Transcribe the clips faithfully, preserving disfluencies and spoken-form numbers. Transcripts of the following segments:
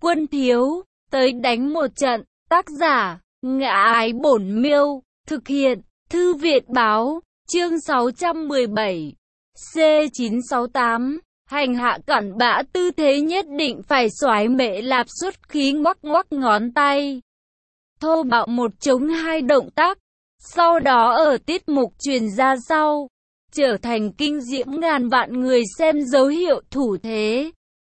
quân thiếu, tới đánh một trận. Tác giả, Ngã Ái Bổn Miêu, thực hiện, Thư viện Báo, chương sáu trăm mười bảy, C chín sáu tám. Hành hạ cặn bã tư thế nhất định phải xoái Mễ Lạp xuất khí ngoắc ngoắc ngón tay. Thô bạo một chống hai động tác, sau đó ở tiết mục truyền ra sau, trở thành kinh diễm ngàn vạn người xem dấu hiệu thủ thế.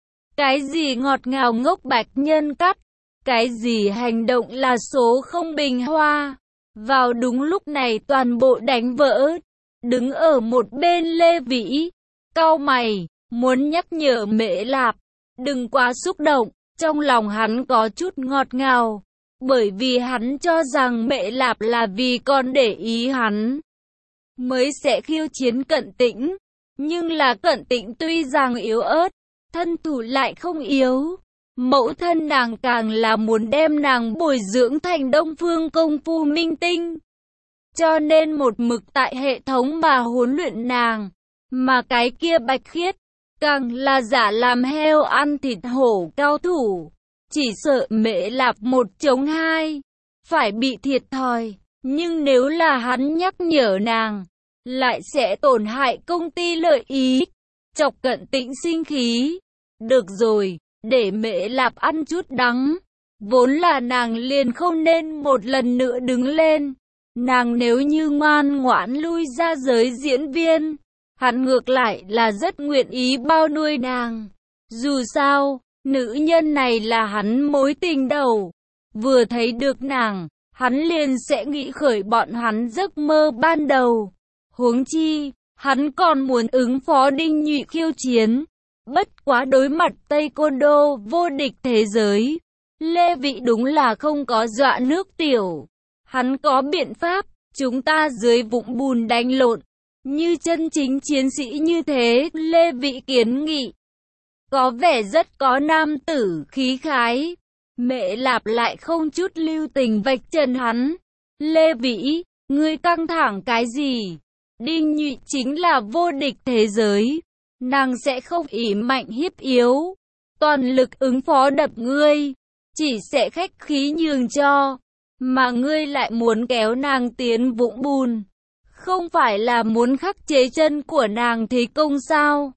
Cái gì ngọt ngào ngốc bạch nhân cắt, cái gì hành động là số không bình hoa. Vào đúng lúc này toàn bộ đánh vỡ. Đứng ở một bên Lê Vĩ, cau mày, muốn nhắc nhở Mễ Lạp, đừng quá xúc động. Trong lòng hắn có chút ngọt ngào, bởi vì hắn cho rằng Mễ Lạp là vì còn để ý hắn mới sẽ khiêu chiến Cận Tĩnh. Nhưng là Cận Tĩnh tuy rằng yếu ớt, thân thủ lại không yếu. Mẫu thân nàng càng là muốn đem nàng bồi dưỡng thành Đông Phương công phu minh tinh, cho nên một mực tại hệ thống mà huấn luyện nàng. Mà cái kia Bạch Khiết càng là giả làm heo ăn thịt hổ cao thủ, chỉ sợ Mễ Lạp một chống hai phải bị thiệt thòi. Nhưng nếu là hắn nhắc nhở nàng, lại sẽ tổn hại công ty lợi ích, chọc Cận Tĩnh sinh khí. Được rồi, để Mễ Lạp ăn chút đắng. Vốn là nàng liền không nên một lần nữa đứng lên. Nàng nếu như ngoan ngoãn lui ra giới diễn viên, hắn ngược lại là rất nguyện ý bao nuôi nàng. Dù sao, nữ nhân này là hắn mối tình đầu. Vừa thấy được nàng, hắn liền sẽ nghĩ khởi bọn hắn giấc mơ ban đầu. Huống chi, hắn còn muốn ứng phó Đinh Nhụy khiêu chiến. Bất quá đối mặt Taekwondo vô địch thế giới, Lê Vĩ đúng là không có dọa nước tiểu. Hắn có biện pháp, chúng ta dưới vũng bùn đánh lộn, như chân chính chiến sĩ như thế. Lê Vĩ kiến nghị, có vẻ rất có nam tử khí khái. Mễ Lạp lại không chút lưu tình vạch trần hắn. Lê Vĩ, ngươi căng thẳng cái gì? Đinh Nhụy chính là vô địch thế giới, nàng sẽ không ỷ mạnh hiếp yếu, toàn lực ứng phó đập ngươi, chỉ sẽ khách khí nhường cho. Mà ngươi lại muốn kéo nàng tiến vũng bùn, không phải là muốn khắc chế chân của nàng thế công sao?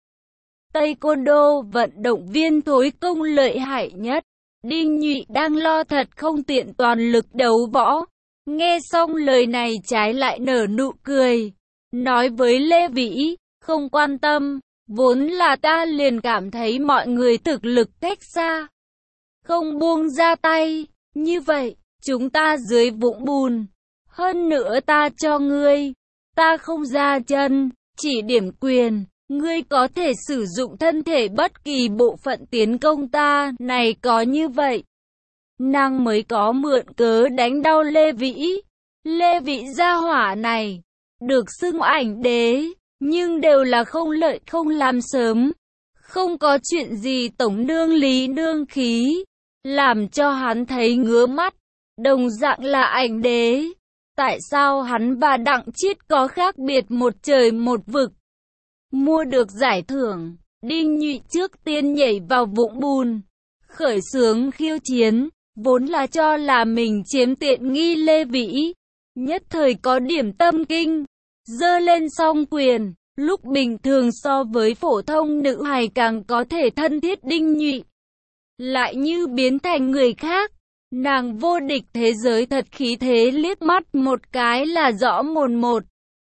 Taekwondo vận động viên thối công lợi hại nhất. Đinh Nhụy đang lo thật không tiện toàn lực đấu võ. Nghe xong lời này trái lại nở nụ cười, nói với Lê Vĩ, không quan tâm, vốn là ta liền cảm thấy mọi người thực lực cách xa, không buông ra tay. Như vậy, chúng ta dưới vũng bùn. Hơn nữa ta cho ngươi, ta không ra chân, chỉ điểm quyền. Ngươi có thể sử dụng thân thể bất kỳ bộ phận tiến công ta. Này có như vậy, nàng mới có mượn cớ đánh đau Lê Vĩ. Lê Vĩ gia hỏa này, được xưng ảnh đế, nhưng đều là không lợi không làm sớm. Không có chuyện gì tổng nương lý nương khí, làm cho hắn thấy ngứa mắt. Đồng dạng là ảnh đế, tại sao hắn và Đặng Chiết có khác biệt một trời một vực? Mua được giải thưởng, Đinh Nhụy trước tiên nhảy vào vũng bùn, khởi xướng khiêu chiến, vốn là cho là mình chiếm tiện nghi. Lê Vĩ nhất thời có điểm tâm kinh, giơ lên song quyền, lúc bình thường so với phổ thông nữ hài càng có thể thân thiết. Đinh Nhụy lại như biến thành người khác. Nàng vô địch thế giới thật khí thế, liếc mắt một cái là rõ mồn một.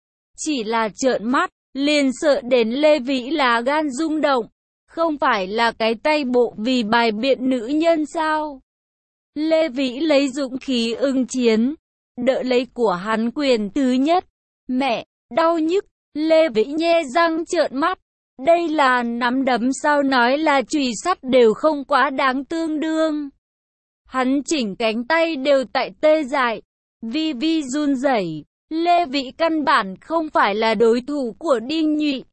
Chỉ là trợn mắt, liền sợ đến Lê Vĩ là gan rung động. Không phải là cái tay bộ vì bài biện nữ nhân sao? Lê Vĩ lấy dũng khí ưng chiến, đỡ lấy của hắn quyền thứ nhất. Mẹ, đau nhức. Lê Vĩ nhe răng trợn mắt. Đây là nắm đấm sao nói là chùy sắt đều không quá đáng tương đương. Hắn chỉnh cánh tay đều tại tê dại, vi vi run rẩy. Lê Vĩ căn bản không phải là đối thủ của Đinh Nhụy,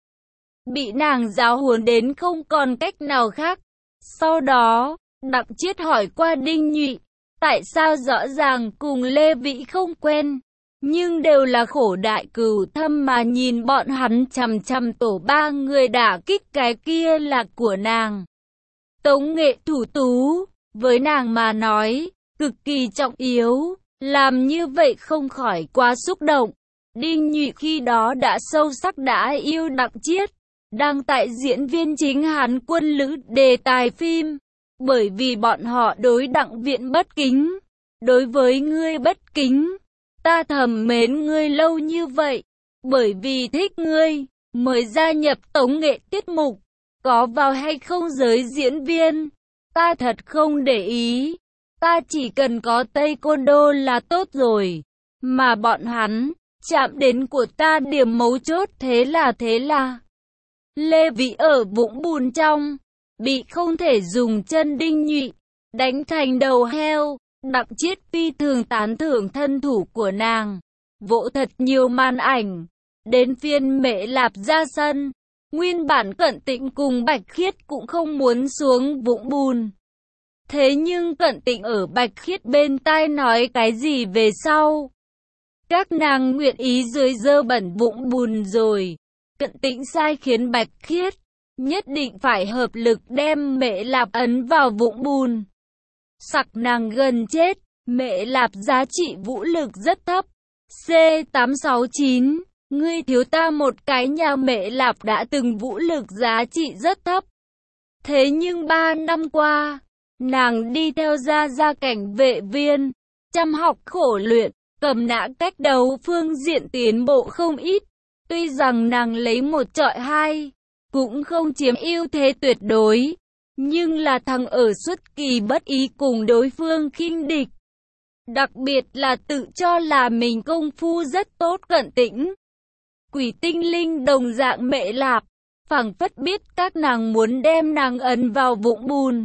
bị nàng giáo huấn đến không còn cách nào khác. Sau đó, Đặng Chiết hỏi qua Đinh Nhụy, tại sao rõ ràng cùng Lê Vĩ không quen, nhưng đều là khổ đại cừu thâm mà nhìn bọn hắn chằm chằm tổ ba người đả kích, cái kia là của nàng. Tống Nghệ Thủ Tú, với nàng mà nói, cực kỳ trọng yếu, làm như vậy không khỏi quá xúc động. Đinh Nhụy khi đó đã sâu sắc đã yêu Đặng Chiết, đang tại diễn viên chính Hán Quân Lữ đề tài phim, bởi vì bọn họ đối Đặng Viện bất kính, đối với ngươi bất kính, ta thầm mến ngươi lâu như vậy, bởi vì thích ngươi, mới gia nhập tống nghệ tiết mục, có vào hay không giới diễn viên, ta thật không để ý, ta chỉ cần có taekwondo là tốt rồi, mà bọn hắn, chạm đến của ta điểm mấu chốt thế là thế là. Lê Vĩ ở vũng bùn trong, bị không thể dùng chân Đinh Nhụy, đánh thành đầu heo, Đặng Chiết phi thường tán thưởng thân thủ của nàng, vỗ thật nhiều màn ảnh, đến phiên Mễ Lạp ra sân, nguyên bản Cận Tịnh cùng Bạch Khiết cũng không muốn xuống vũng bùn. Thế nhưng Cận Tịnh ở Bạch Khiết bên tai nói cái gì về sau? Các nàng nguyện ý dưới dơ bẩn vũng bùn rồi. Cận Tịnh sai khiến Bạch Khiết nhất định phải hợp lực đem Mễ Lạp ấn vào vũng bùn. Sặc nàng gần chết, Mễ Lạp giá trị vũ lực rất thấp. C tám sáu chín, ngươi thiếu ta một cái nhà. Mễ Lạp đã từng vũ lực giá trị rất thấp. Thế nhưng ba năm qua, nàng đi theo gia gia cảnh vệ viên, chăm học khổ luyện, cầm nã cách đấu phương diện tiến bộ không ít. Tuy rằng nàng lấy một trọi hai, cũng không chiếm ưu thế tuyệt đối, nhưng là thằng ở xuất kỳ bất ý cùng đối phương khinh địch. Đặc biệt là tự cho là mình công phu rất tốt. Cận Tĩnh, Quỷ Tinh Linh đồng dạng Mễ Lạp, phảng phất biết các nàng muốn đem nàng ấn vào vũng bùn.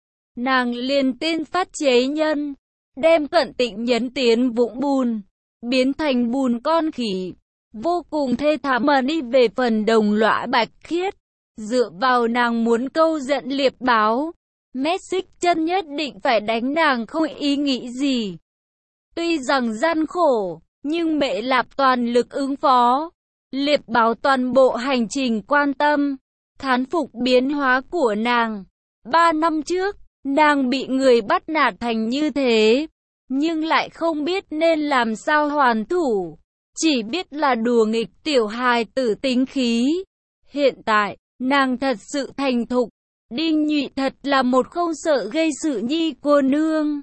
Nàng liền tên phát chế nhân, đem Cận Tịnh nhấn tiến vũng bùn, biến thành bùn con khỉ, vô cùng thê thảm. Mà đi về phần đồng lõa Bạch Khiết, dựa vào nàng muốn câu giận liệp báo, mét xích chân nhất định phải đánh nàng không ý nghĩ gì. Tuy rằng gian khổ, nhưng Mễ Lạp toàn lực ứng phó, liệp báo toàn bộ hành trình quan tâm, thán phục biến hóa của nàng. Ba năm trước, nàng bị người bắt nạt thành như thế, nhưng lại không biết nên làm sao hoàn thủ, chỉ biết là đùa nghịch tiểu hài tử tính khí. Hiện tại, nàng thật sự thành thục, Đinh Nhụy thật là một không sợ gây sự nhi cô nương.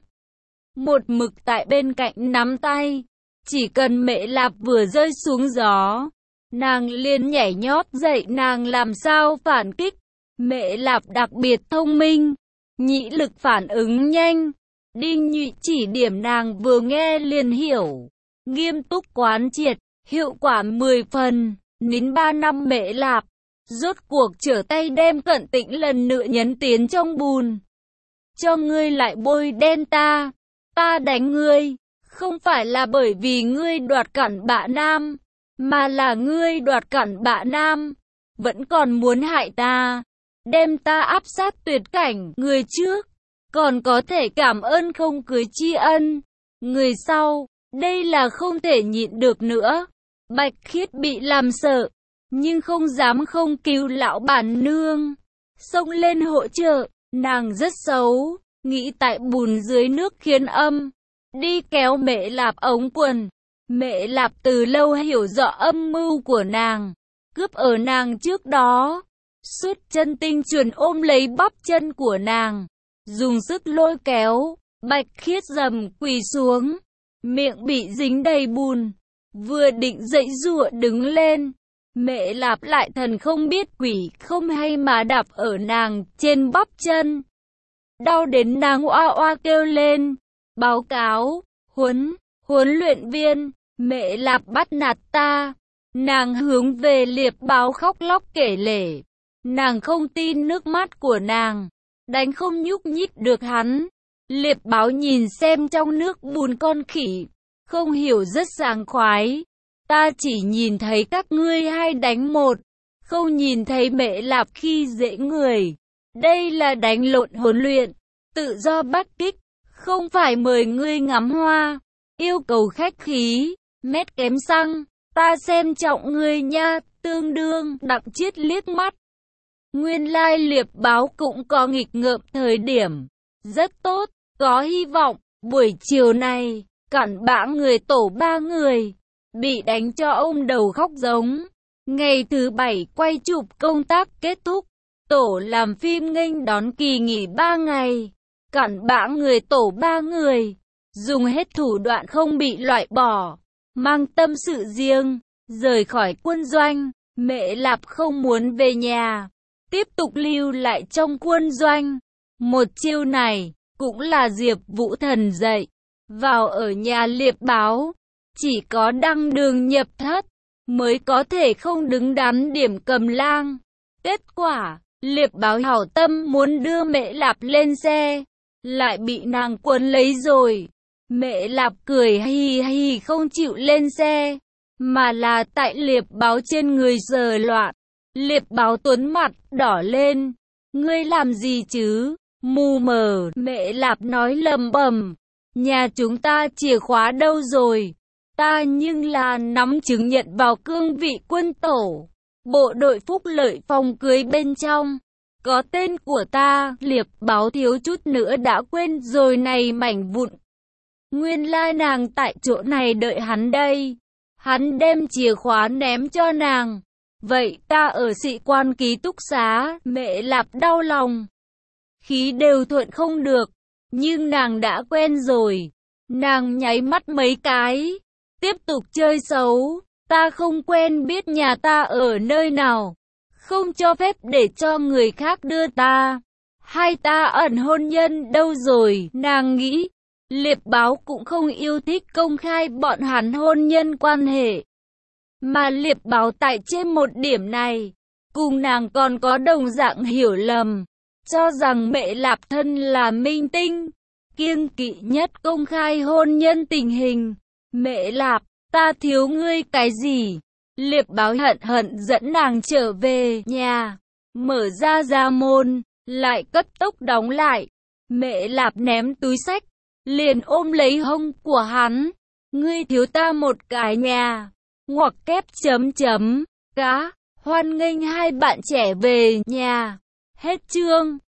Một mực tại bên cạnh nắm tay, chỉ cần Mễ Lạp vừa rơi xuống gió, nàng liền nhảy nhót dậy nàng làm sao phản kích. Mễ Lạp đặc biệt thông minh, nhĩ lực phản ứng nhanh, Đinh Nhụy chỉ điểm nàng vừa nghe liền hiểu, nghiêm túc quán triệt, hiệu quả mười phần. Nín ba năm Mễ Lạp, rốt cuộc trở tay đem Cận Tịnh lần nữa nhấn tiến trong bùn. Cho ngươi lại bôi đen ta, ta đánh ngươi, không phải là bởi vì ngươi đoạt cặn bạ nam, mà là ngươi đoạt cặn bạ nam, vẫn còn muốn hại ta, đem ta áp sát tuyệt cảnh. Người trước, còn có thể cảm ơn không cưới tri ân, người sau, đây là không thể nhịn được nữa. Bạch Khiết bị làm sợ, nhưng không dám không cứu lão bản nương, xông lên hỗ trợ. Nàng rất xấu, nghĩ tại bùn dưới nước khiến âm, đi kéo Mễ Lạp ống quần. Mễ Lạp từ lâu hiểu rõ âm mưu của nàng, cướp ở nàng trước đó, suốt chân tinh chuẩn ôm lấy bắp chân của nàng, dùng sức lôi kéo. Bạch Khiết dầm quỳ xuống, miệng bị dính đầy bùn, vừa định dậy giụa đứng lên, Mễ Lạp lại thần không biết quỷ không hay mà đạp ở nàng trên bắp chân, đau đến nàng oa oa kêu lên. Báo cáo, huấn, huấn luyện viên, Mễ Lạp bắt nạt ta. Nàng hướng về liệp báo khóc lóc kể lể, nàng không tin nước mắt của nàng, đánh không nhúc nhích được hắn. Liệp báo nhìn xem trong nước bùn con khỉ, không hiểu rất sảng khoái. Ta chỉ nhìn thấy các ngươi hai đánh một, không nhìn thấy Mễ Lạp khi dễ người. Đây là đánh lộn huấn luyện, tự do bắt kích, không phải mời ngươi ngắm hoa, yêu cầu khách khí, mét kém xăng, ta xem trọng ngươi nha. Tương đương, Đặng Chiết liếc mắt. Nguyên lai liệp báo cũng có nghịch ngợm thời điểm. Rất tốt, có hy vọng. Buổi chiều này, cặn bã người tổ ba người, bị đánh cho ôm đầu khóc giống. Ngày thứ bảy quay chụp công tác kết thúc, tổ làm phim nghênh đón kỳ nghỉ ba ngày. Cặn bã người tổ ba người, dùng hết thủ đoạn không bị loại bỏ, mang tâm sự riêng, rời khỏi quân doanh. Mẹ Lạp không muốn về nhà, tiếp tục lưu lại trong quân doanh. Một chiêu này, cũng là Diệp Vũ Thần dạy. Vào ở nhà Liệp Báo, chỉ có đăng đường nhập thất, mới có thể không đứng đắn điểm cầm lang. Kết quả, Liệp Báo hảo tâm muốn đưa Mẹ Lạp lên xe, lại bị nàng quấn lấy rồi. Mẹ Lạp cười hì hì không chịu lên xe, mà là tại Liệp Báo trên người sờ loạn. Liệp Báo tuấn mặt đỏ lên. Ngươi làm gì chứ? Mù mờ. Mẹ Lạp nói lầm bầm. Nhà chúng ta chìa khóa đâu rồi? Ta nhưng là nắm chứng nhận vào cương vị quân tổ. Bộ đội phúc lợi phòng cưới bên trong có tên của ta. Liệp Báo thiếu chút nữa đã quên rồi này mảnh vụn. Nguyên lai nàng tại chỗ này đợi hắn đây. Hắn đem chìa khóa ném cho nàng. Vậy ta ở sĩ quan ký túc xá. Mẹ Lạp đau lòng, khí đều thuận không được. Nhưng nàng đã quen rồi. Nàng nháy mắt mấy cái, tiếp tục chơi xấu. Ta không quen biết nhà ta ở nơi nào, không cho phép để cho người khác đưa ta. Hai ta ẩn hôn nhân đâu rồi? Nàng nghĩ, Liệp Báo cũng không yêu thích công khai bọn hắn hôn nhân quan hệ. Mà Liệp Báo tại trên một điểm này, cùng nàng còn có đồng dạng hiểu lầm, cho rằng Mẹ Lạp thân là minh tinh, kiêng kỵ nhất công khai hôn nhân tình hình. Mẹ Lạp, ta thiếu ngươi cái gì? Liệp Báo hận hận dẫn nàng trở về nhà, mở ra ra môn, lại cấp tốc đóng lại. Mẹ Lạp ném túi xách, liền ôm lấy hông của hắn. Ngươi thiếu ta một cái nhà. Ngoặc kép chấm chấm cá. Hoan nghênh hai bạn trẻ về nhà. Hết chương.